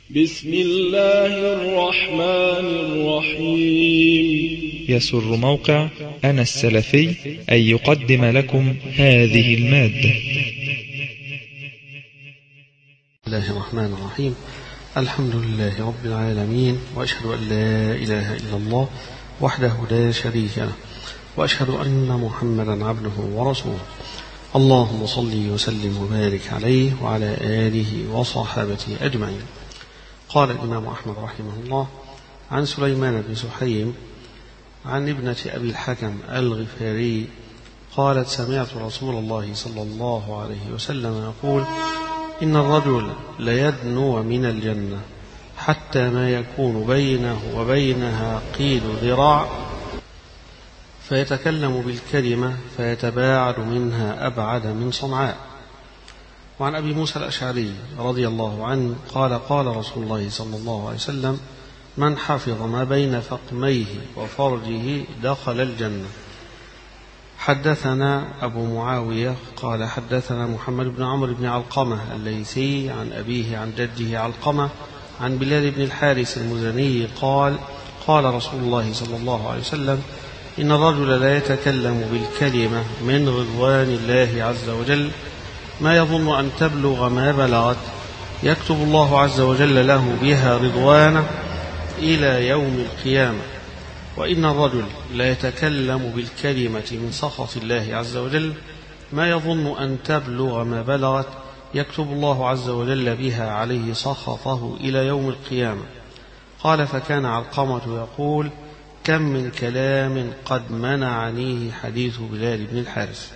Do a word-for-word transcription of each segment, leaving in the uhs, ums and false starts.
بسم الله الرحمن الرحيم. يسر موقع أنا السلفي أن يقدم لكم هذه المادة. بسم الله الرحمن الرحيم. الحمد لله رب العالمين، وأشهد أن لا إله إلا الله وحده لا شريك له، وأشهد أن محمدا عبده ورسوله. اللهم صل وسلم وبارك عليه وعلى آله وصحابته أجمعين. قال الإمام أحمد رحمه الله عن سليمان بن سحيم عن ابنة أبي الحكم الغفاري قالت: سمعت رسول الله صلى الله عليه وسلم يقول: إن الرجل ليدنو من الجنة حتى ما يكون بينه وبينها قيد ذراع، فيتكلم بالكلمة فيتباعد منها أبعد من صنعاء. وعن أبي موسى الأشعري رضي الله عنه قال: قال رسول الله صلى الله عليه وسلم: من حفظ ما بين فقميه وفرجه دخل الجنة. حدثنا أبو معاوية قال: حدثنا محمد بن عمرو بن علقمة الليثي عن أبيه عن جده علقمة عن بلال بن الحارث المزني قال: قال رسول الله صلى الله عليه وسلم: إن الرجل لا يتكلم بالكلمة من رضوان الله عز وجل ما يظن أن تبلغ ما بلغت، يكتب الله عز وجل له بها رضوانه إلى يوم القيامة. وإن الرجل لا يتكلم بالكلمة من سخط الله عز وجل ما يظن أن تبلغ ما بلغت، يكتب الله عز وجل بها عليه سخطه إلى يوم القيامة. قال: فكان علقمة يقول: كم من كلام قد منعنيه حديث بلال بن الحارث.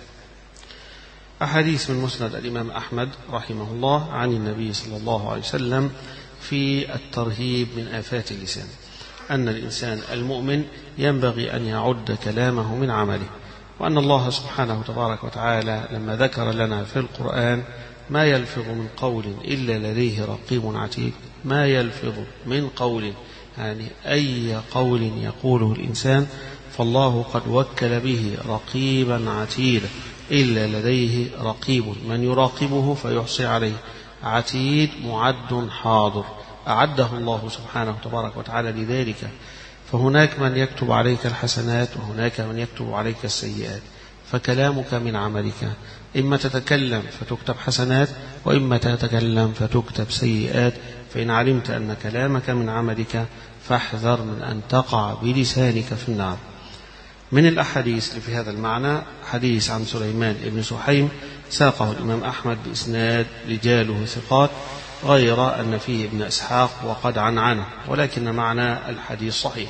أحاديث من مسند الإمام أحمد رحمه الله عن النبي صلى الله عليه وسلم في الترهيب من آفات اللسان، أن الإنسان المؤمن ينبغي أن يعد كلامه من عمله، وأن الله سبحانه تبارك وتعالى لما ذكر لنا في القرآن ما يلفظ من قول إلا لديه رقيب عتيد، ما يلفظ من قول يعني أي قول يقوله الإنسان فالله قد وكل به رقيبا عتيدا، إلا لديه رقيب من يراقبه فيحصي عليه، عتيد معد حاضر أعده الله سبحانه تبارك وتعالى لذلك. فهناك من يكتب عليك الحسنات وهناك من يكتب عليك السيئات، فكلامك من عملك، إما تتكلم فتكتب حسنات وإما تتكلم فتكتب سيئات. فإن علمت أن كلامك من عملك فاحذر من أن تقع بلسانك في النار. من الأحاديث في هذا المعنى حديث عن سليمان بن سحيم ساقه الإمام أحمد بإسناد رجاله ثقات، غير أن فيه ابن إسحاق وقد عنعنه، ولكن معنى الحديث صحيح.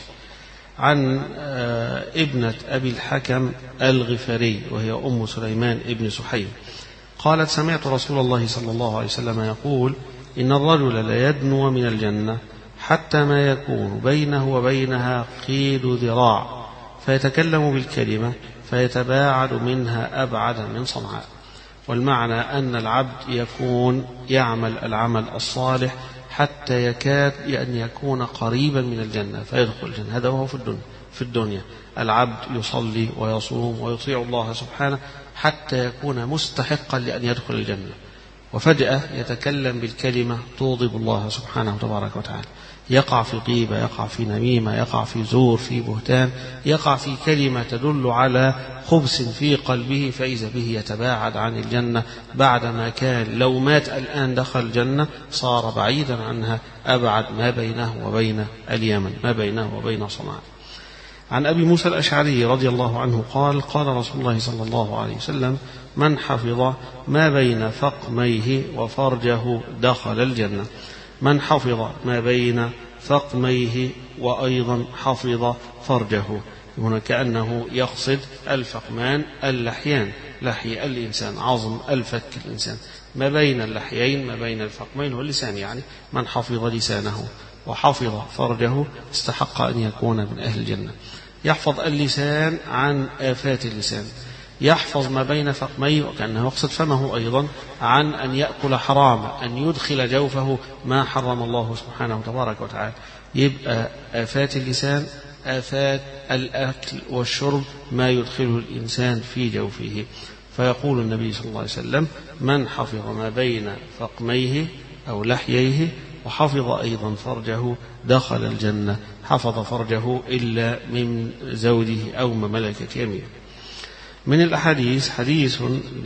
عن ابنة أبي الحكم الغفاري وهي أم سليمان بن سحيم قالت: سمعت رسول الله صلى الله عليه وسلم يقول: إن الرجل ليدنو من الجنة حتى ما يكون بينه وبينها قيد ذراع، فيتكلم بالكلمة فيتباعد منها أبعد من صنعاء. والمعنى أن العبد يكون يعمل العمل الصالح حتى يكاد أن يكون قريبا من الجنة فيدخل الجنة. هذا هو في الدنيا. في الدنيا العبد يصلي ويصوم ويطيع الله سبحانه حتى يكون مستحقا لأن يدخل الجنة، وفجأة يتكلم بالكلمة تغضب الله سبحانه تبارك وتعالى، يقع في غيبة، يقع في نميمة، يقع في زور، في بهتان، يقع في كلمة تدل على خبث في قلبه، فإذا به يتباعد عن الجنة بعدما كان لو مات الآن دخل الجنة صار بعيدا عنها أبعد ما بينه وبين اليمن، ما بينه وبين صنعاء. عن أبي موسى الأشعري رضي الله عنه قال: قال رسول الله صلى الله عليه وسلم: من حفظ ما بين فقميه وفرجه دخل الجنة. من حفظ ما بين فقميه وأيضا حفظ فرجه، هنا كأنه يقصد الفقمان اللحيان، لحي الإنسان، عظم الفك الإنسان، ما بين اللحيين ما بين الفقمين واللسان، يعني من حفظ لسانه وحفظ فرجه استحق أن يكون من أهل الجنة. يحفظ اللسان عن آفات اللسان، يحفظ ما بين فقميه وكأنه يقصد فمه أيضا عن أن يأكل حراما، أن يدخل جوفه ما حرم الله سبحانه تبارك وتعالى. يبقى آفات اللسان آفات الأكل والشرب، ما يدخله الإنسان في جوفه. فيقول النبي صلى الله عليه وسلم: من حفظ ما بين فقميه أو لحييه وحفظ أيضا فرجه دخل الجنة، حفظ فرجه إلا من زوجه أو مملكة يمينه. من الأحاديث حديث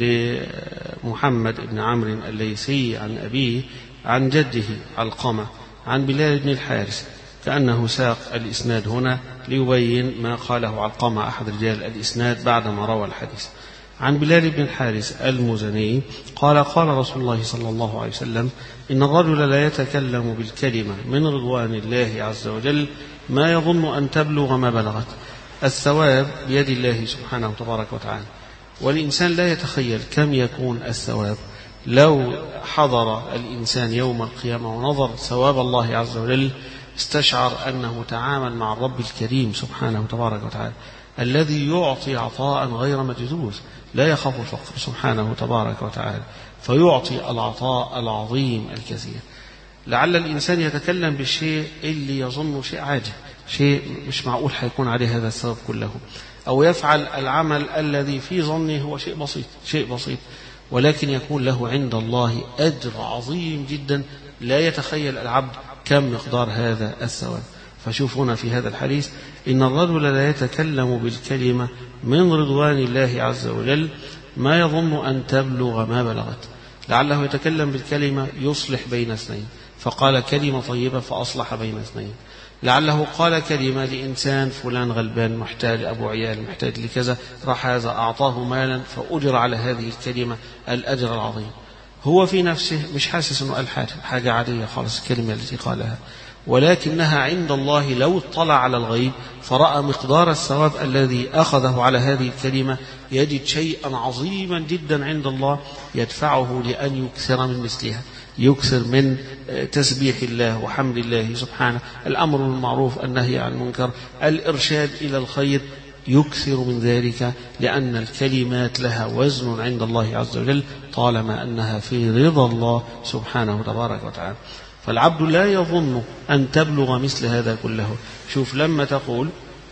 لمحمد بن عمرو الليثي عن أبيه عن جده علقمة عن بلال بن الحارث، كأنه ساق الإسناد هنا ليبين ما قاله علقمة أحد رجال الإسناد بعدما روى الحديث. عن بلال بن الحارث المزني قال قال رسول الله صلى الله عليه وسلم: إن الرجل لا يتكلم بالكلمة من رضوان الله عز وجل ما يظن أن تبلغ ما بلغت. الثواب بيد الله سبحانه تبارك وتعالى، والإنسان لا يتخيل كم يكون الثواب لو حضر الإنسان يوم القيامة ونظر ثواب الله عز وجل، استشعر أنه تعامل مع الرب الكريم سبحانه تبارك وتعالى الذي يعطي عطاء غير مجذوذ، لا يخاف الفقر سبحانه تبارك وتعالى، فيعطي العطاء العظيم الكثير. لعل الإنسان يتكلم بالشيء اللي يظن شيء عاجل، شيء مش معقول حيكون عليه هذا الثواب كله، أو يفعل العمل الذي في ظنه هو شيء بسيط شيء بسيط ولكن يكون له عند الله أجر عظيم جدا لا يتخيل العبد كم مقدار هذا الثواب. فشوف هنا في هذا الحديث: إن الرجل لا يتكلم بالكلمة من رضوان الله عز وجل ما يظن أن تبلغ ما بلغت. لعله يتكلم بالكلمة يصلح بين اثنين، فقال كلمة طيبة فأصلح بين اثنين. لعله قال كلمة لإنسان فلان غلبان محتاج، أبو عيال محتاج لكذا، راح هذا أعطاه مالا فأجر على هذه الكلمة الأجر العظيم. هو في نفسه مش حاسس أنه قال حاجة حاجة عادية خالص الكلمة التي قالها، ولكنها عند الله لو اطلع على الغيب فرأى مقدار الثواب الذي أخذه على هذه الكلمة يجد شيئا عظيما جدا عند الله يدفعه لأن يكثر من مثلها، يكثر من تسبيح الله وحمد الله سبحانه، الأمر بالمعروف، النهي عن المنكر، الإرشاد إلى الخير، يكثر من ذلك، لأن الكلمات لها وزن عند الله عز وجل طالما أنها في رضا الله سبحانه تبارك وتعالى. فالعبد لا يظن أن تبلغ مثل هذا كله. شوف لما تقول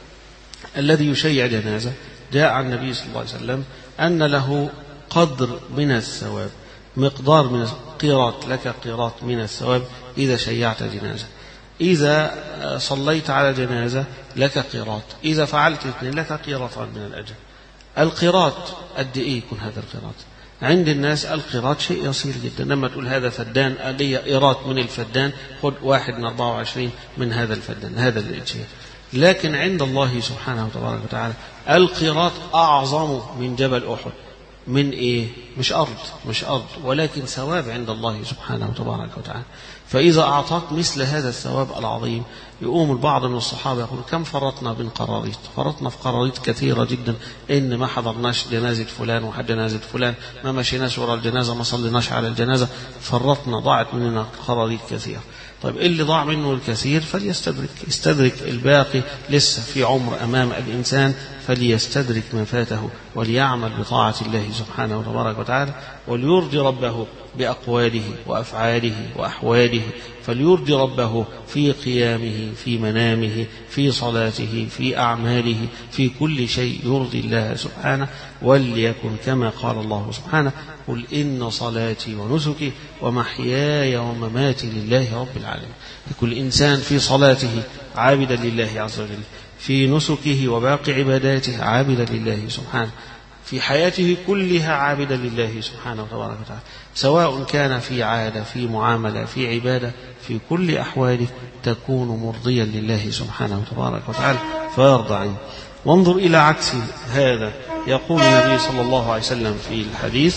الذي يشيع جنازة، جاء عن النبي صلى الله عليه وسلم أن له قدر من الثواب، مقدار من قيراط، لك قيراط من الثواب إذا شيعت جنازة، إذا صليت على جنازة لك قيراط، إذا فعلت اثنين لك قيراطان من الأجر. القيراط قد إيه يكون هذا القيراط؟ عند الناس القيراط شيء يصير جدا، لما تقول هذا فدان لي قيراط من الفدان، خذ واحد من أربعة وعشرين من هذا الفدان، هذا الشيء. لكن عند الله سبحانه وتبارك وتعالى القيراط أعظم من جبل أحد. من إيه؟ مش أرض مش أرض ولكن ثواب عند الله سبحانه وتبارك وتعالى. فإذا أعطاك مثل هذا الثواب العظيم، يقوم البعض من الصحابة يقول: كم فرطنا بين قراريط، فرطنا في قراريط كثيرة جدا، إن ما حضرناش جنازة فلان وحد جنازة فلان، ما مشيناش وراء الجنازة، ما صليناش على الجنازة، فرطنا، ضاعت مننا قراريط كثيرة. طيب اللي ضاع منه الكثير فليستدرك، يستدرك الباقي، لسه في عمر أمام الإنسان، فليستدرك ما فاته وليعمل بطاعة الله سبحانه وتبارك وتعالى، وليرضي ربه بأقواله وأفعاله وأحواله، فليرضي ربه في قيامه، في منامه، في صلاته، في أعماله، في كل شيء يرضي الله سبحانه. وليكن كما قال الله سبحانه: قل إن صلاتي ونسكي ومحياي ومماتي لله رب العالمين. كل إنسان في صلاته عابدا لله عز وجل، في نسكه وباقي عباداته عابدا لله سبحانه، في حياته كلها عابدا لله سبحانه وتبارك وتعالى، سواء كان في عادة، في معاملة، في عبادة، في كل أحواله تكون مرضيا لله سبحانه وتبارك وتعالى فيرضى عنه. وانظر إلى عكس هذا، يقول النبي صلى الله عليه وسلم في الحديث: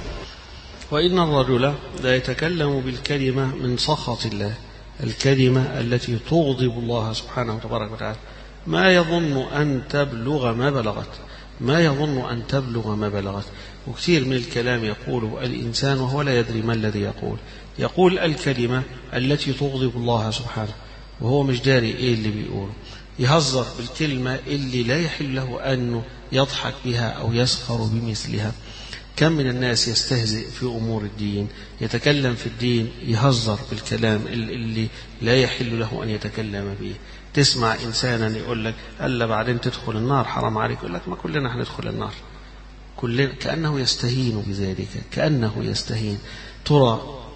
وإن الرجل لا يتكلم بالكلمة من سخط الله، الكلمة التي تغضب الله سبحانه وتبارك وتعالى، ما يظن أن تبلغ ما بلغت، ما يظن أن تبلغ ما بلغت. وكثير من الكلام يقوله الإنسان وهو لا يدري ما الذي يقول، يقول الكلمة التي تغضب الله سبحانه وهو مش داري إيه اللي بيقوله، يهزر بالكلمة اللي لا يحل له أنه يضحك بها أو يسخر بمثلها. كم من الناس يستهزئ في أمور الدين، يتكلم في الدين يهزر بالكلام اللي لا يحل له أن يتكلم به. تسمع إنسانا يقول لك: ألا بعدين تدخل النار، حرام عليك، يقول لك: ما كلنا هندخل النار، كلنا، كأنه يستهين بذلك، كأنه يستهين. ترى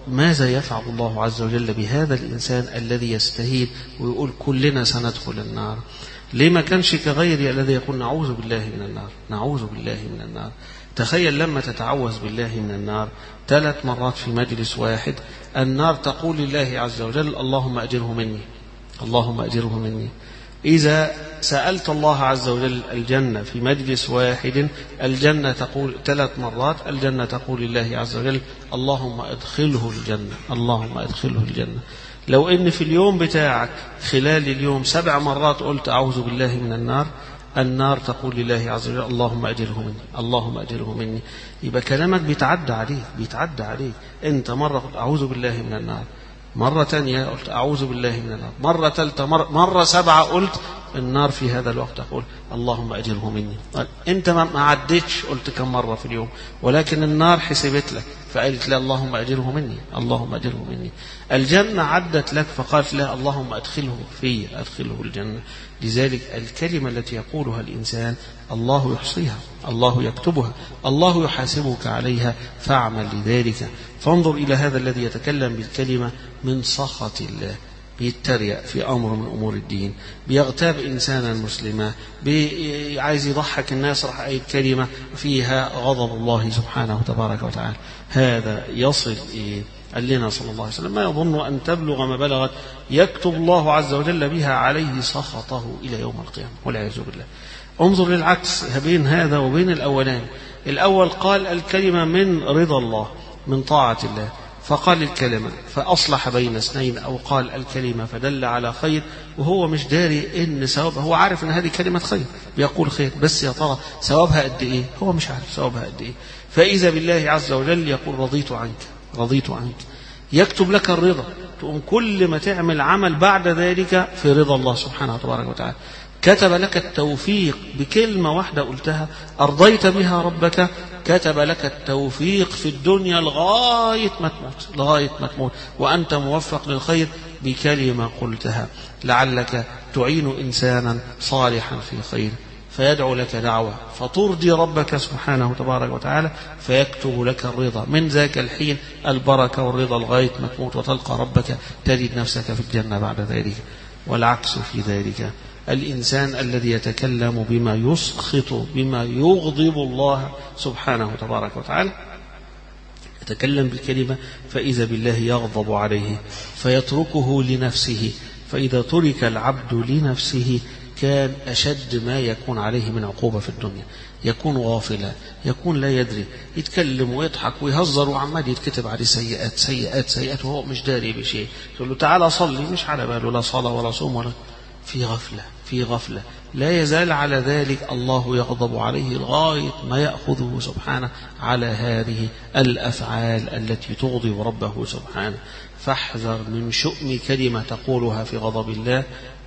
ماذا يفعل الله عز وجل بهذا الإنسان الذي يستهين ويقول كلنا سندخل النار؟ ليه ما كانش كغيري الذي يقول نعوذ بالله من النار، نعوذ بالله من النار؟ تخيل لما تتعوذ بالله من النار ثلاث مرات في مجلس واحد، النار تقول لله عز وجل اللهم أجره مني، اللهم أجره مني. إذا سألت الله عز وجل الجنة في مجلس واحد، الجنة تقول ثلاث مرات، الجنة تقول لله عز وجل اللهم أدخله الجنة، اللهم أدخله الجنة. لو إن في اليوم بتاعك خلال اليوم سبع مرات قلت أعوذ بالله من النار، النار تقول لله عز وجل اللهم أجره مني، اللهم أجره مني. يبقى كلامك بيتعدى عليك، بيتعدى عليك. أنت مرة قلت أعوذ بالله من النار، مرة تانية قلت أعوذ بالله من النار، مرة ثالثة، مرة, مرة سبعة قلت النار في هذا الوقت تقول اللهم أجره مني. أنت ما عدتش قلت كم مرة في اليوم، ولكن النار حسبت لك فقالت لا اللهم أجره مني، اللهم أجره مني. الجنة عدت لك فقالت لا اللهم أدخله في، أدخله الجنة. لذلك الكلمة التي يقولها الإنسان الله يحصيها، الله يكتبها، الله يحاسبك عليها، فاعمل لذلك. فانظر إلى هذا الذي يتكلم بالكلمة من سخط الله، بيتريق في أمر من أمور الدين، بيغتاب إنسانا مسلما، عايز يضحك الناس، راح أي كلمة فيها غضب الله سبحانه وتبارك وتعالى. هذا يصل إيه؟ قال لنا صلى الله عليه وسلم ما يظن أن تبلغ ما بلغت يكتب الله عز وجل بها عليه سخطه إلى يوم القيامة والعياذ بالله. انظر للعكس بين هذا وبين الأولان. الأول قال الكلمة من رضا الله، من طاعة الله، فقال الكلمة فأصلح بين اثنين، أو قال الكلمة فدل على خير وهو مش داري إن ثوابها، هو عارف إن هذه كلمة خير بيقول خير، بس يا ترى ثوابها قد إيه؟ هو مش عارف ثوابها قد إيه. فإذا بالله عز وجل يقول رضيت عنك، رضيت عنك، يكتب لك الرضا، تقوم كل ما تعمل عمل بعد ذلك في رضا الله سبحانه وتبارك وتعالى. كتب لك التوفيق بكلمة واحدة قلتها أرضيت بها ربك، كتب لك التوفيق في الدنيا لغاية ما تموت، لغاية ما تموت وأنت موفق للخير بكلمة قلتها. لعلك تعين إنسانا صالحا في خير فيدعو لك دعوة فترضي ربك سبحانه وتبارك وتعالى فيكتب لك الرضا، من ذاك الحين البركة والرضا لغاية ما تموت وتلقى ربك تجد نفسك في الجنة بعد ذلك. والعكس في ذلك الإنسان الذي يتكلم بما يسخط، بما يغضب الله سبحانه وتبارك وتعالى، يتكلم بالكلمة فإذا بالله يغضب عليه فيتركه لنفسه. فإذا ترك العبد لنفسه كان أشد ما يكون عليه من عقوبة في الدنيا، يكون غافلا، يكون لا يدري، يتكلم ويضحك ويهزر وعمال يتكتب عليه سيئات سيئات سيئات وهو مش داري بشيء. تقول له تعالى صلي مش على باله لا صلاة ولا صوم ولا، في غفلة، في غفلة. لا يزال على ذلك الله يغضب عليه لغاية ما يأخذه سبحانه على هذه الأفعال التي تغضب ربه سبحانه. فاحذر من شؤم كلمة تقولها في غضب الله،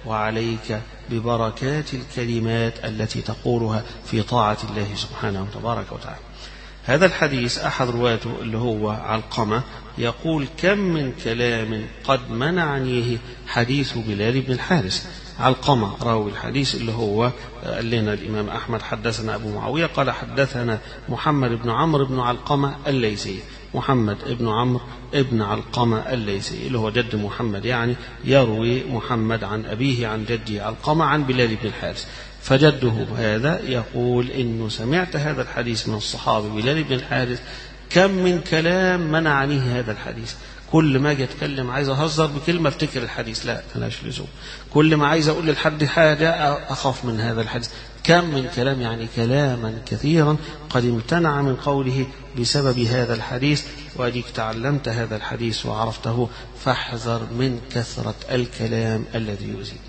وعليك ببركات الكلمات التي تقولها في طاعة الله سبحانه وتبارك وتعالى. هذا الحديث أحد رواته اللي هو علقمة يقول كم من كلام قد منعنيه حديث بلال بن الحارث. علقمة راوي الحديث اللي هو قال لنا الإمام أحمد حدثنا أبو معاوية قال حدثنا محمد بن عمرو بن علقمة الليثي، محمد بن عمرو ابن علقمة الليثي اللي هو جد محمد، يعني يروي محمد عن أبيه عن جده علقمة عن بلال بن الحارث. فجده هذا يقول إنه سمعت هذا الحديث من الصحابي بلال بن الحارث كم من كلام منعني هذا الحديث. كل ما اجي اتكلم عايز اهزر بكلمه افتكر الحديث، لا ملاش لزوم. كل ما عايز اقول لحد حاجه اخاف من هذا الحديث. كم من كلام يعني كلاما كثيرا قد امتنع من قوله بسبب هذا الحديث. واديك تعلمت هذا الحديث وعرفته، فاحذر من كثره الكلام الذي يؤذي.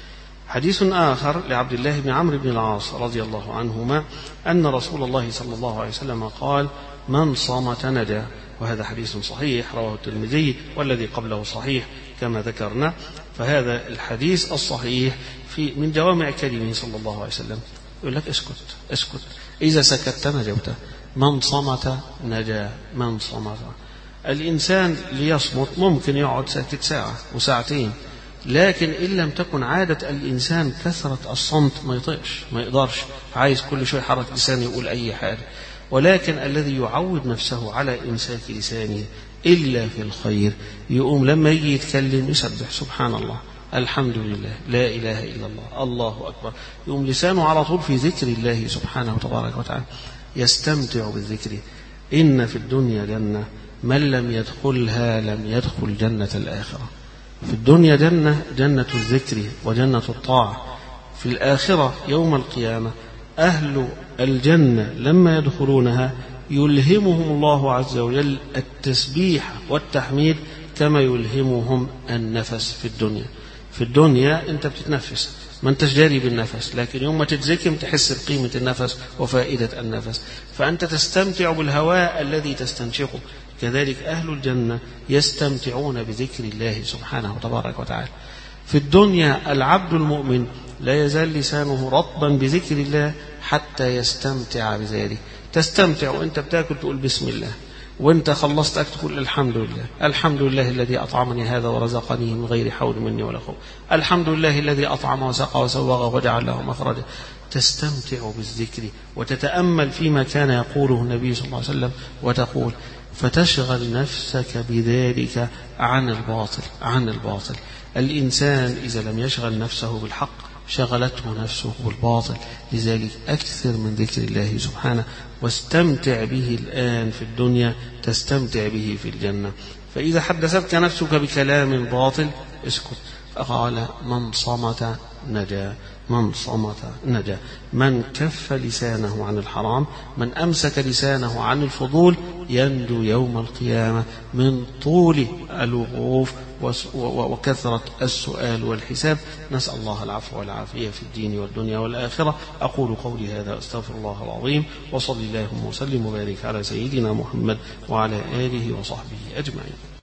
حديث آخر لعبد الله بن عمرو بن العاص رضي الله عنهما أن رسول الله صلى الله عليه وسلم قال من صمت نجا، وهذا حديث صحيح رواه الترمذي والذي قبله صحيح كما ذكرنا. فهذا الحديث الصحيح في من جوامع كلمه صلى الله عليه وسلم، يقول لك اسكت اسكت، إذا سكت نجوت، من صمت نجا، من صمت. الإنسان ليصمت ممكن يقعد ساكت ساعة وساعتين، لكن إن لم تكن عادة الإنسان كثرة الصمت ما يطيقش، ما يقدرش، عايز كل شوي حرك لسانه يقول أي حاجة. ولكن الذي يعود نفسه على إمساك لسانه إلا في الخير. يقوم لما يجي يتكلم يسبح سبحان الله، الحمد لله، لا إله إلا الله، الله أكبر. يقوم لسانه على طول في ذكر الله سبحانه وتبارك وتعالى، يستمتع بالذكر. إن في الدنيا جنة من لم يدخلها لم يدخل جنة الآخرة. في الدنيا جنة، جنة الذكر وجنة الطاعة. في الآخرة يوم القيامة أهل الجنة لما يدخلونها يلهمهم الله عز وجل التسبيح والتحميد كما يلهمهم النفس في الدنيا. في الدنيا أنت بتتنفس، ما أنتش جاري بالنفس، لكن يوم ما تتزكم تحس بقيمة النفس وفائدة النفس، فأنت تستمتع بالهواء الذي تستنشقه. كذلك أهل الجنة يستمتعون بذكر الله سبحانه وتبارك وتعالى. في الدنيا العبد المؤمن لا يزال لسانه رطبا بذكر الله حتى يستمتع بذلك. تستمتع وأنت بتاكل تقول بسم الله، وأنت خلصت أكل تقول الحمد لله، الحمد لله الذي أطعمني هذا ورزقني من غير حول مني ولا خوف، الحمد لله الذي أطعم وسقى وسوغ وجعل له مخرجا. تستمتع بالذكر وتتأمل فيما كان يقوله النبي صلى الله عليه وسلم وتقول، فتشغل نفسك بذلك عن الباطل عن الباطل. الإنسان إذا لم يشغل نفسه بالحق شغلته نفسه بالباطل. لذلك أكثر من ذكر الله سبحانه، واستمتع به الآن في الدنيا تستمتع به في الجنة. فإذا حدثتك نفسك بكلام باطل اسكت. قال من صمت نجا، من صمت نجا. من كف لسانه عن الحرام، من أمسك لسانه عن الفضول ينجو يوم القيامة من طول الوقوف وكثرة السؤال والحساب. نسأل الله العفو والعافية في الدين والدنيا والآخرة. أقول قولي هذا أستغفر الله العظيم، وصلي اللهم وسلم وبارك على سيدنا محمد وعلى آله وصحبه أجمعين.